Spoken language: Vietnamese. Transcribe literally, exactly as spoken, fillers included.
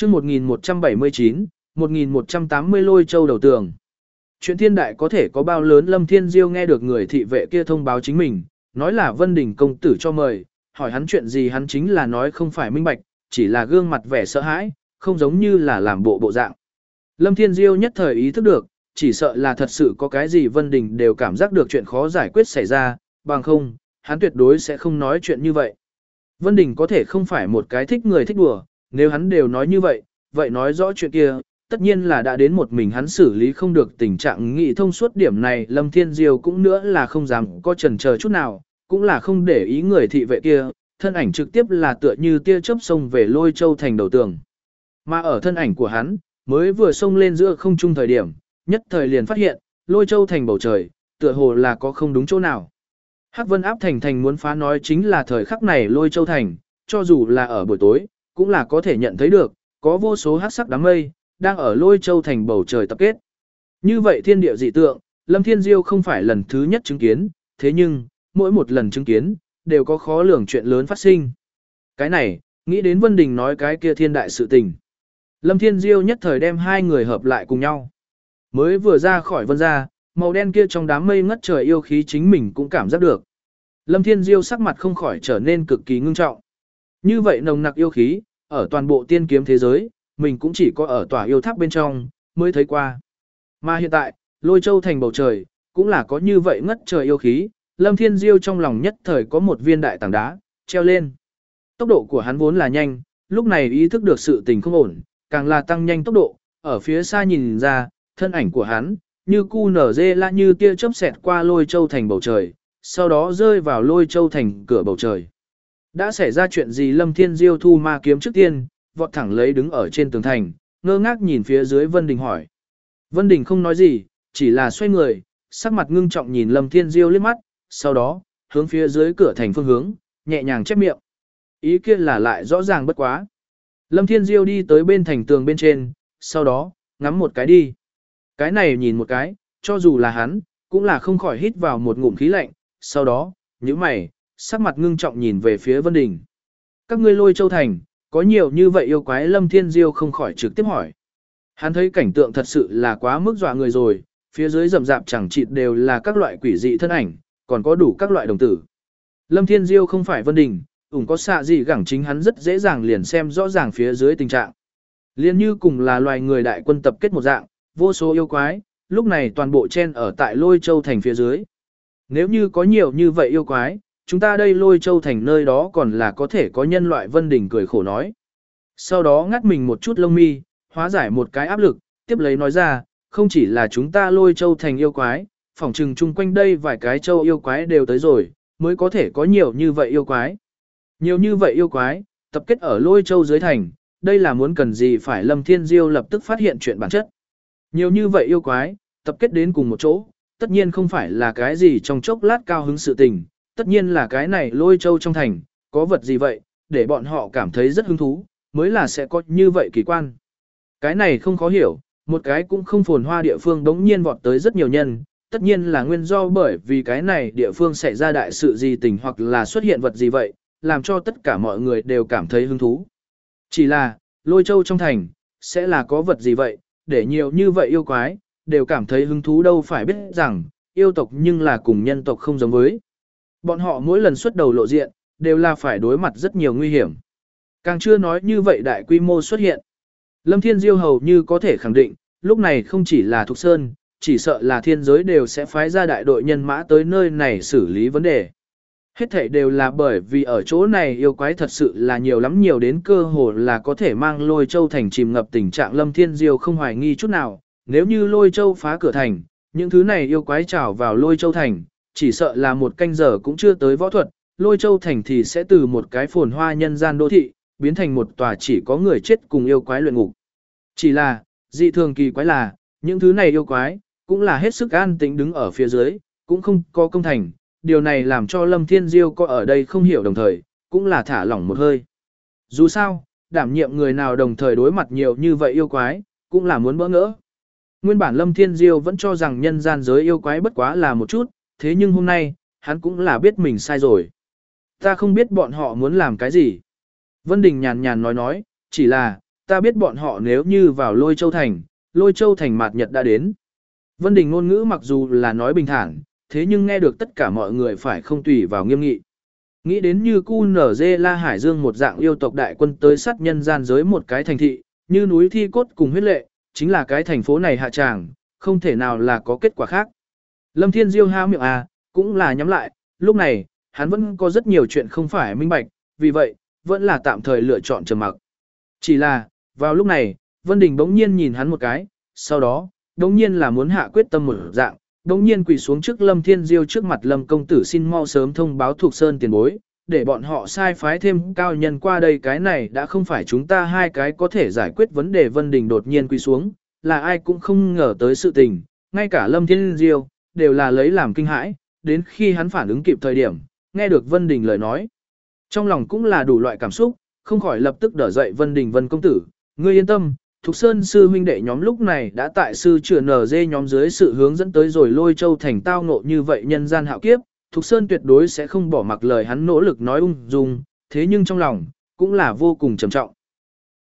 chương một nghìn một trăm bảy mươi chín, một nghìn một trăm tám mươi lôi châu đầu tường. Chuyện thiên đại có thể có bao lớn, Lâm Thiên Diêu nghe được người thị vệ kia thông báo chính mình, nói là Vân Đình công tử cho mời, hỏi hắn chuyện gì hắn chính là nói không phải minh bạch, chỉ là gương mặt vẻ sợ hãi, không giống như là làm bộ bộ dạng. Lâm Thiên Diêu nhất thời ý thức được, chỉ sợ là thật sự có cái gì Vân Đình đều cảm giác được chuyện khó giải quyết xảy ra, bằng không, hắn tuyệt đối sẽ không nói chuyện như vậy. Vân Đình có thể không phải một cái thích người thích đùa, nếu hắn đều nói như vậy, vậy nói rõ chuyện kia, tất nhiên là đã đến một mình hắn xử lý không được tình trạng nghị thông suốt điểm này. Lâm Thiên Diêu cũng nữa là không dám có chần chờ chút nào, cũng là không để ý người thị vệ kia, thân ảnh trực tiếp là tựa như tia chớp xông về Lôi Châu thành đầu tường. Mà ở thân ảnh của hắn, mới vừa xông lên giữa không trung thời điểm, nhất thời liền phát hiện, Lôi Châu thành bầu trời, tựa hồ là có không đúng chỗ nào. Hắc Vân áp thành thành muốn phá nói chính là thời khắc này Lôi Châu thành, cho dù là ở buổi tối, cũng là có thể nhận thấy được, có vô số hắc sắc đám mây, đang ở Lôi Châu thành bầu trời tập kết. Như vậy thiên địa dị tượng, Lâm Thiên Diêu không phải lần thứ nhất chứng kiến, thế nhưng, mỗi một lần chứng kiến, đều có khó lường chuyện lớn phát sinh. Cái này, nghĩ đến Vân Đình nói cái kia thiên đại sự tình. Lâm Thiên Diêu nhất thời đem hai người hợp lại cùng nhau. Mới vừa ra khỏi vân gia, màu đen kia trong đám mây ngất trời yêu khí chính mình cũng cảm giác được. Lâm Thiên Diêu sắc mặt không khỏi trở nên cực kỳ ngưng trọng. Như vậy nồng nặc yêu khí, ở toàn bộ tiên kiếm thế giới, mình cũng chỉ có ở tòa yêu tháp bên trong, mới thấy qua. Mà hiện tại, Lôi Châu thành bầu trời, cũng là có như vậy ngất trời yêu khí, Lâm Thiên Diêu trong lòng nhất thời có một viên đại tảng đá, treo lên. Tốc độ của hắn vốn là nhanh, lúc này ý thức được sự tình không ổn, càng là tăng nhanh tốc độ, ở phía xa nhìn ra, thân ảnh của hắn, như cu nở dê la như tia chớp xẹt qua Lôi Châu thành bầu trời, sau đó rơi vào Lôi Châu thành cửa bầu trời. Đã xảy ra chuyện gì? Lâm Thiên Diêu thu ma kiếm trước tiên, vọt thẳng lấy đứng ở trên tường thành, ngơ ngác nhìn phía dưới Vân Đình hỏi. Vân Đình không nói gì, chỉ là xoay người, sắc mặt ngưng trọng nhìn Lâm Thiên Diêu liếc mắt, sau đó, hướng phía dưới cửa thành phương hướng, nhẹ nhàng chép miệng. Ý kia là lại rõ ràng bất quá. Lâm Thiên Diêu đi tới bên thành tường bên trên, sau đó, ngắm một cái đi. Cái này nhìn một cái, cho dù là hắn, cũng là không khỏi hít vào một ngụm khí lạnh, sau đó, nhíu mày, sắc mặt ngưng trọng nhìn về phía Vân Đình. Các ngươi Lôi Châu thành, có nhiều như vậy yêu quái? Lâm Thiên Diêu không khỏi trực tiếp hỏi. Hắn thấy cảnh tượng thật sự là quá mức dọa người rồi, phía dưới rậm rạp chẳng chịt đều là các loại quỷ dị thân ảnh, còn có đủ các loại đồng tử. Lâm Thiên Diêu không phải Vân Đình, ủng có xạ gì gẳng chính hắn rất dễ dàng liền xem rõ ràng phía dưới tình trạng. Liên như cùng là loài người đại quân tập kết một dạng, vô số yêu quái, lúc này toàn bộ chen ở tại Lôi Châu thành phía dưới. Nếu như có nhiều như vậy yêu quái, chúng ta đây Lôi Châu thành nơi đó còn là có thể có nhân loại. Vân Đình cười khổ nói. Sau đó ngắt mình một chút lông mi, hóa giải một cái áp lực, tiếp lấy nói ra, không chỉ là chúng ta Lôi Châu thành yêu quái, phỏng chừng chung quanh đây vài cái châu yêu quái đều tới rồi, mới có thể có nhiều như vậy yêu quái. Nhiều như vậy yêu quái, tập kết ở Lôi Châu dưới thành, đây là muốn cần gì phải? Lâm Thiên Diêu lập tức phát hiện chuyện bản chất. Nhiều như vậy yêu quái, tập kết đến cùng một chỗ, tất nhiên không phải là cái gì trong chốc lát cao hứng sự tình, tất nhiên là cái này Lôi Châu trong thành, có vật gì vậy, để bọn họ cảm thấy rất hứng thú, mới là sẽ có như vậy kỳ quan. Cái này không khó hiểu, một cái cũng không phồn hoa địa phương đống nhiên vọt tới rất nhiều nhân, tất nhiên là nguyên do bởi vì cái này địa phương xảy ra đại sự gì tình hoặc là xuất hiện vật gì vậy, làm cho tất cả mọi người đều cảm thấy hứng thú. Chỉ là, Lôi Châu trong thành, sẽ là có vật gì vậy, để nhiều như vậy yêu quái, đều cảm thấy hứng thú? Đâu phải biết rằng, yêu tộc nhưng là cùng nhân tộc không giống với. Bọn họ mỗi lần xuất đầu lộ diện, đều là phải đối mặt rất nhiều nguy hiểm. Càng chưa nói như vậy đại quy mô xuất hiện. Lâm Thiên Diêu hầu như có thể khẳng định, lúc này không chỉ là Thục Sơn, chỉ sợ là thiên giới đều sẽ phái ra đại đội nhân mã tới nơi này xử lý vấn đề. Hết thảy đều là bởi vì ở chỗ này yêu quái thật sự là nhiều lắm, nhiều đến cơ hồ là có thể mang Lôi Châu thành chìm ngập tình trạng. Lâm Thiên Diêu không hoài nghi chút nào, nếu như Lôi Châu phá cửa thành, những thứ này yêu quái trào vào Lôi Châu thành, chỉ sợ là một canh giờ cũng chưa tới võ thuật, Lôi Châu thành thì sẽ từ một cái phồn hoa nhân gian đô thị, biến thành một tòa chỉ có người chết cùng yêu quái luyện ngục. Chỉ là, dị thường kỳ quái là, những thứ này yêu quái, cũng là hết sức an tĩnh đứng ở phía dưới, cũng không có công thành. Điều này làm cho Lâm Thiên Diêu có ở đây không hiểu, đồng thời, cũng là thả lỏng một hơi. Dù sao, đảm nhiệm người nào đồng thời đối mặt nhiều như vậy yêu quái, cũng là muốn bỡ ngỡ. Nguyên bản Lâm Thiên Diêu vẫn cho rằng nhân gian giới yêu quái bất quá là một chút, thế nhưng hôm nay, hắn cũng là biết mình sai rồi. Ta không biết bọn họ muốn làm cái gì. Vân Đình nhàn nhàn nói nói, chỉ là, ta biết bọn họ nếu như vào Lôi Châu Thành, Lôi Châu Thành mạt nhật đã đến. Vân Đình ngôn ngữ mặc dù là nói bình thản, thế nhưng nghe được tất cả mọi người phải không tùy vào nghiêm nghị. Nghĩ đến như cu nở dê La Hải Dương một dạng yêu tộc đại quân tới sát nhân gian giới một cái thành thị, như núi thi cốt cùng huyết lệ, chính là cái thành phố này hạ tràng, không thể nào là có kết quả khác. Lâm Thiên Diêu há miệng à, cũng là nhắm lại, lúc này, hắn vẫn có rất nhiều chuyện không phải minh bạch, vì vậy, vẫn là tạm thời lựa chọn trầm mặc. Chỉ là, vào lúc này, Vân Đình bỗng nhiên nhìn hắn một cái, sau đó, bỗng nhiên là muốn hạ quyết tâm một dạng, bỗng nhiên quỳ xuống trước Lâm Thiên Diêu trước mặt Lâm công tử xin mau sớm thông báo thuộc sơn tiền bối, để bọn họ sai phái thêm cao nhân qua đây, cái này đã không phải chúng ta hai cái có thể giải quyết vấn đề. Vân Đình đột nhiên quỳ xuống, là ai cũng không ngờ tới sự tình, ngay cả Lâm Thiên Diêu đều là lấy làm kinh hãi, đến khi hắn phản ứng kịp thời điểm, nghe được Vân Đình lời nói, trong lòng cũng là đủ loại cảm xúc, không khỏi lập tức đỡ dậy Vân Đình. Vân công tử, ngươi yên tâm, Thục Sơn sư huynh đệ nhóm lúc này đã tại sư trưởng en giê nhóm dưới sự hướng dẫn tới rồi Lôi Châu thành tao ngộ như vậy nhân gian hạo kiếp, Thục Sơn tuyệt đối sẽ không bỏ mặc lời hắn nỗ lực nói ung dung, thế nhưng trong lòng cũng là vô cùng trầm trọng.